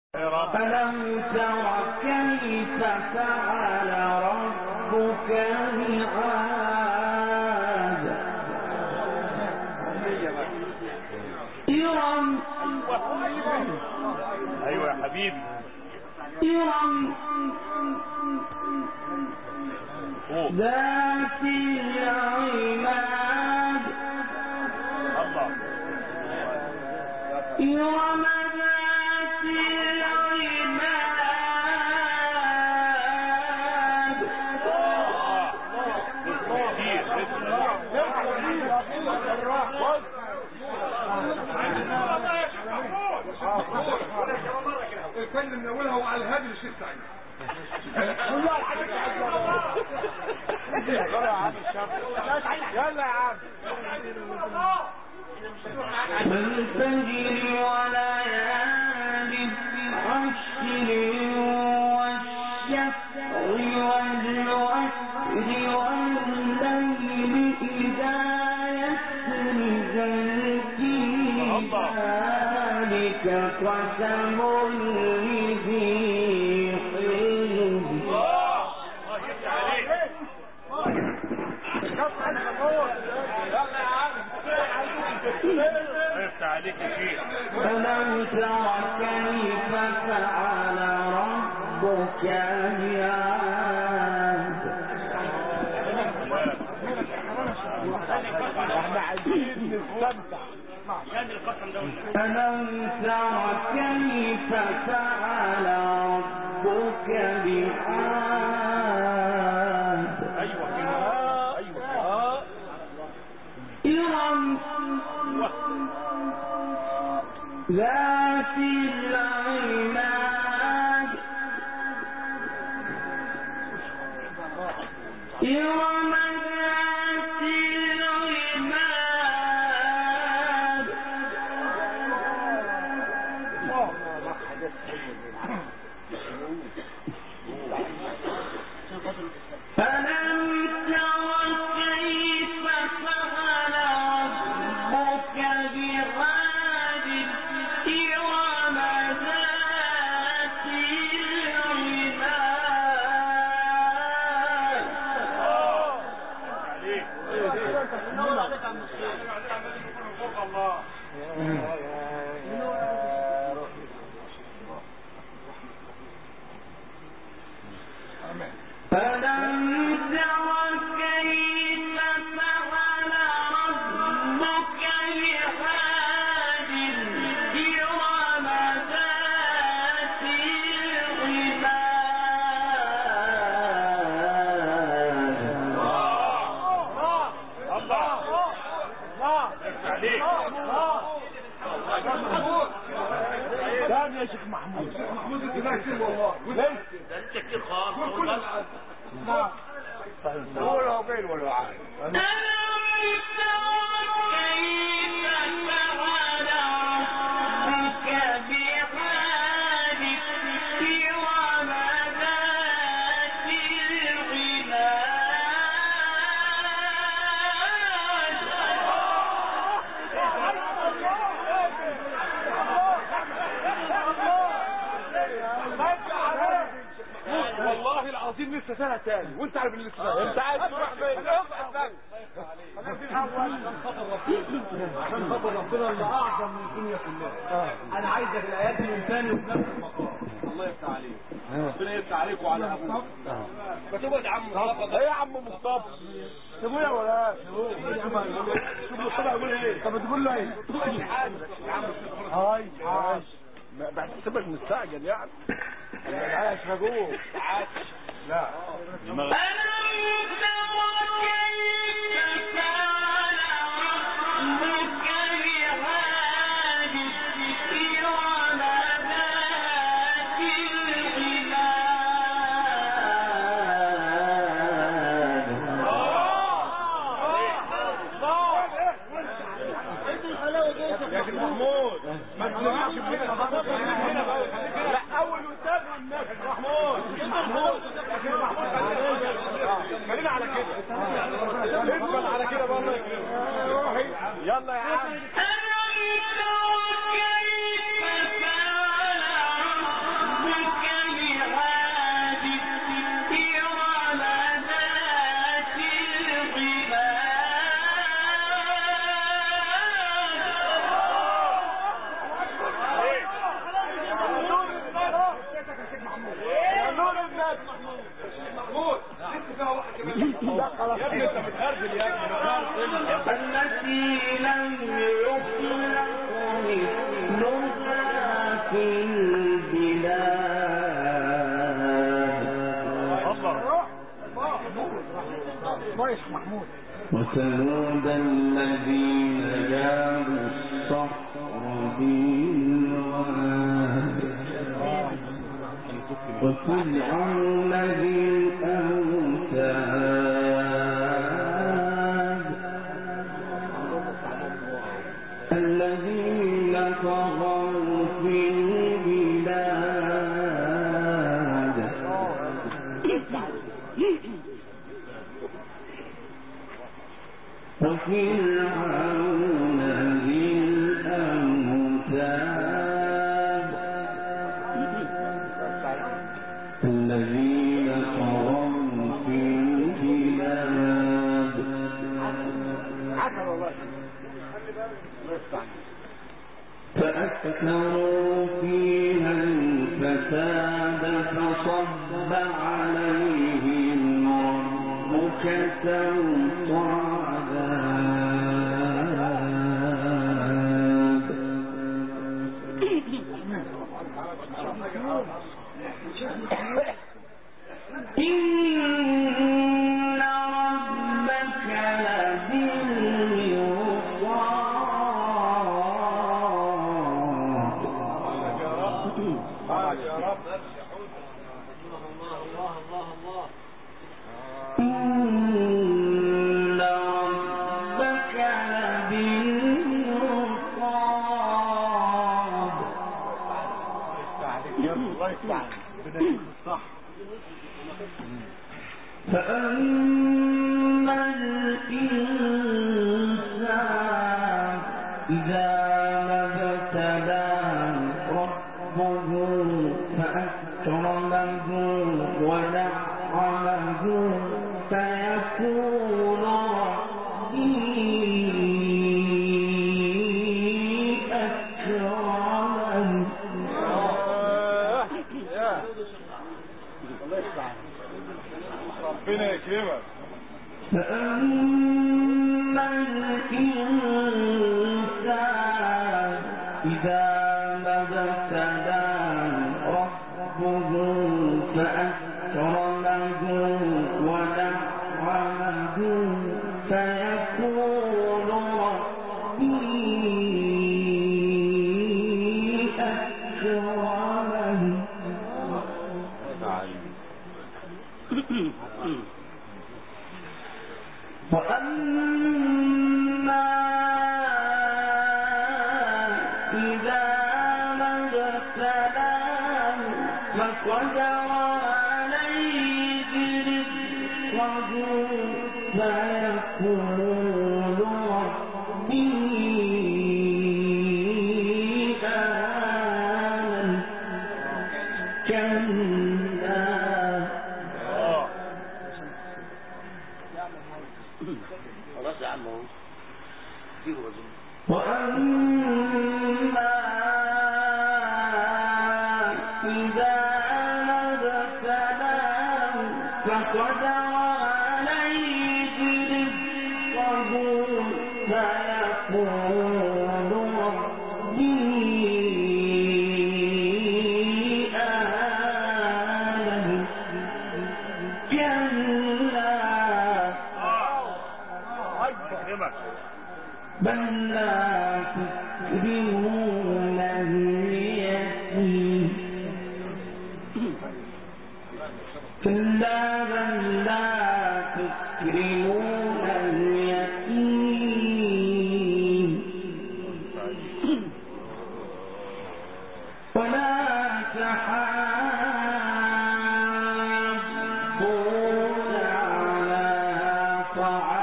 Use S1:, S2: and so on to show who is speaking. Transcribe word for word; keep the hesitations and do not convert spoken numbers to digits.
S1: ألم تر كيف فعل ربك بعاد إرم
S2: أيوة يا حبيبي
S1: إرم ذات العماد
S2: الله
S1: إرم ذات العماد
S3: الفن من اولها وعلى الهادي للشيخ سعيد والله الحاجة يلا يا عم يلا يا عم
S1: والفجر وليال العشر والشفع والوتر والليل إذا يسر ذلك قسم لذي
S2: عليك يا شيخ.
S1: ألم تر كيف فعل ربك بعاد
S3: احنا عايزين نستمتع.
S1: ألم تر كيف فعل ربك بعاد
S2: ايوه ايوه
S1: إرم ذات العماد إرم ذات العماد ألم تر كيف فعل ربك بعاد إرم ذات ألم تر كيف فعل ربك بعاد إرم ذات
S3: العماد يا شيخ محمود. شيخ محمود انت ناسي والله.
S2: ده انت كتير خالص.
S3: هو لو بين ولا عاد.
S1: ألم تر كيف فعل ربك بعاد إرم ذات العماد
S3: والله العظيم لسه سنة تاني وانت عارف ان لسه انت عايز تروح فين؟ عشان خاطر ربنا اللي اعظم من الدنيا كلها. انا عايزك الايات من ثاني وفي نفس المقام. الله يفتح عليك. ربنا يفتح عليك وعلى ابوك. ما تقعد يا عم مصطفى. ايه يا عم مصطفى؟ سيبوه يا ولاد. شوف مصطفى يقول ايه؟ طب تقول له ايه؟ هاي عاش. بحسبك مستعجل يعني. عاش رجوع. عاش. لا.
S1: ألم تر كيف فعل ربك بعاد إرم ذات العماد
S3: يا شيخ محمود ما تسمعش من هنا. لا اول وثاني والناس محمود محمود يا شيخ محمود
S1: وثمود الذين جابوا الصخر بالواد وفرعون ذي الأوتاد الذين طغوا في البلاد وفرعون ذي الأوتاد الذين طغوا في البلاد فأكثروا فيها الفساد فصب عليهم ربك سوط عذاب إن ربك لبالمرصاد
S3: يا رب
S1: إن ربك لبالمرصاد فأما الإنسان إذا ما ابتلاه ربه فأكرمه ونعمه فيقول ربي أكرمن
S3: ربنا يكرمك.
S1: فأما الإنسان إذا ما ابتلاه ربه فأكرمه ونعمه فيقول ربي أكرمن وأما إذا ما ابتلاه فقدر عليه رزقه فيقول ربي أهانن كلا
S2: خلاص يا عم اهو كتير وزن.
S1: وأما إذا ما ابتلاه فقدر عليه رزقه فيقول ربي أهانن كلا بل لا تكرمون اليتيم كلا بل لا تكرمون اليتيم ولا تحاضون على طعام